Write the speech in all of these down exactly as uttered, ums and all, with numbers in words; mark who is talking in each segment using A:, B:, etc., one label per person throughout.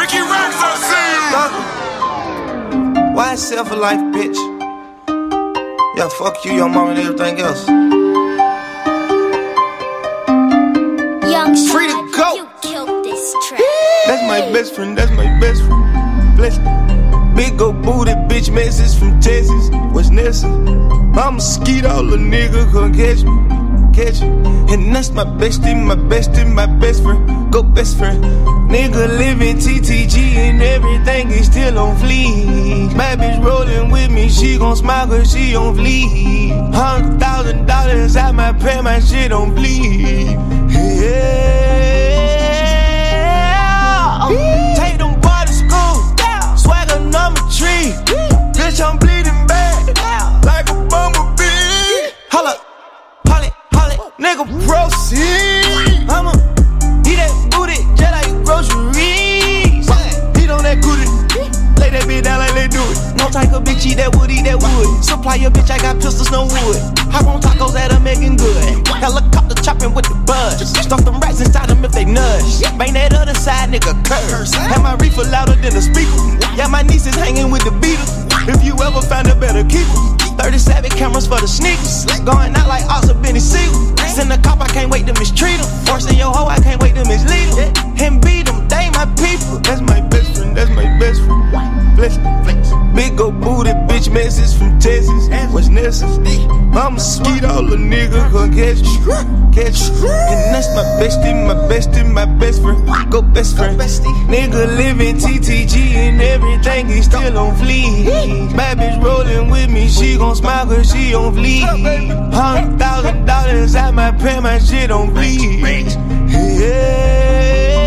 A: Ricky Rex, I see you.
B: Why sell for life, bitch? Yeah, fuck you, your mom, and everything else.
C: Young
B: Free to
C: Shad,
B: go.
C: you killed this track.
B: That's my best friend, that's my best friend. Bless me. Big old booty bitch message from Texas. What's necessary? I'ma skeet all the nigga come catch me. Catch me. And that's my bestie, my bestie, my best friend. Go best friend. Nigga living T T G and everything is still on fleek. My bitch rolling with me, she gon' smile cause she on fleek. Hundred thousand dollars out my pay, my shit on bleed. Yeah. Take them boys to school. Swagger number three. Bitch, I'm bleeding bad like a bumblebee. Holla, holly, holly, nigga, proceed. I'ma eat that booty just like groceries. Eat on that cootie, lay that bitch down like they do it. No type of bitch eat that wood, eat that wood. Supply your bitch, I got pistols, no wood. Hop on tacos that are making good. Helicopter chopping with the buzz. Stuff them rats inside them if they nudge. Bang that other side, nigga, curse. Have my reefer louder than a speaker. Yeah, my niece is hanging with the Beatles. If you ever find a better keeper. thirty-seven cameras for the sneakers. Going out like Oscar Benny Siegel. Send a cop, I can't wait to mistreat him. Forcing your hoe, I can't wait to mislead him. And beat them, they my people. That's my best friend, that's my best friend. Flex, flex. Big ol' booty bitch message from Texas. What's necessary? I'ma skeet all the nigga come catch you. Catch you. And that's my bestie, my bestie, my best friend. Go best friend. Nigga living T T G and everything is still on fleek. Bad bitch rolling with me, she gon' smile cause she on fleek. Hundred thousand dollars out my pay, my shit on bleed. Yeah.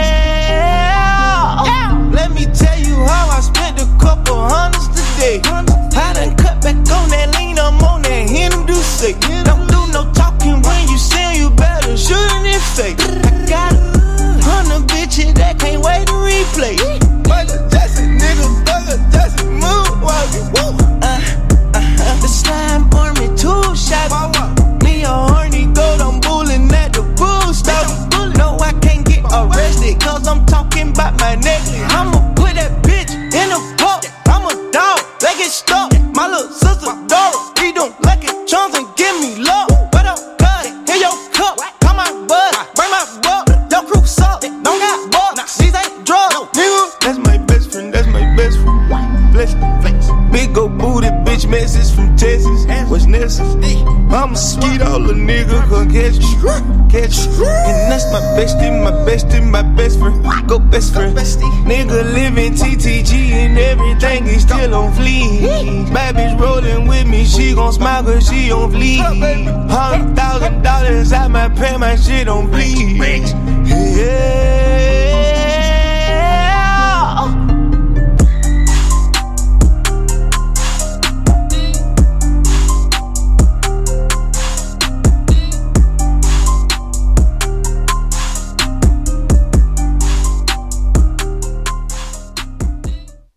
B: Let me tell you how I spent a couple hundreds today. I done cut back on that lean, I'm on that Henry do say. Don't do no talking when you sin, you better shoot in their face. I got a hundred bitches that can't wait to replay. Michael Jackson, nigga, Michael Jackson, moonwalking. Uh, uh-huh. The slime poured me two shots. Me a horny goat, I'm bulling at the pool stop. No, I can't get arrested, cause I'm talking about my necklace. I'ma put that bitch in a cup. I'm a dog, they get stuck. My little sister Dora, we don't like it, chums and give me love. What up, cuz? Here your cup, come my bud, bring my butt. Your crew suck, don't got bucks. These ain't drugs, nigga. That's my best friend, that's my best friend. Bless me, flex. Big ol' booty bitch message from Texas. What's necessary? I'ma skeet all the nigga come catch you. Catch you. And that's my bestie, my bestie, my best friend. Go best friend. Nigga living T T G and everything is still on fleek. Bad bitch rolling with me, she gon' smile cause she on fleek. Hundred thousand dollars out my pay, my shit on bleed. Yeah.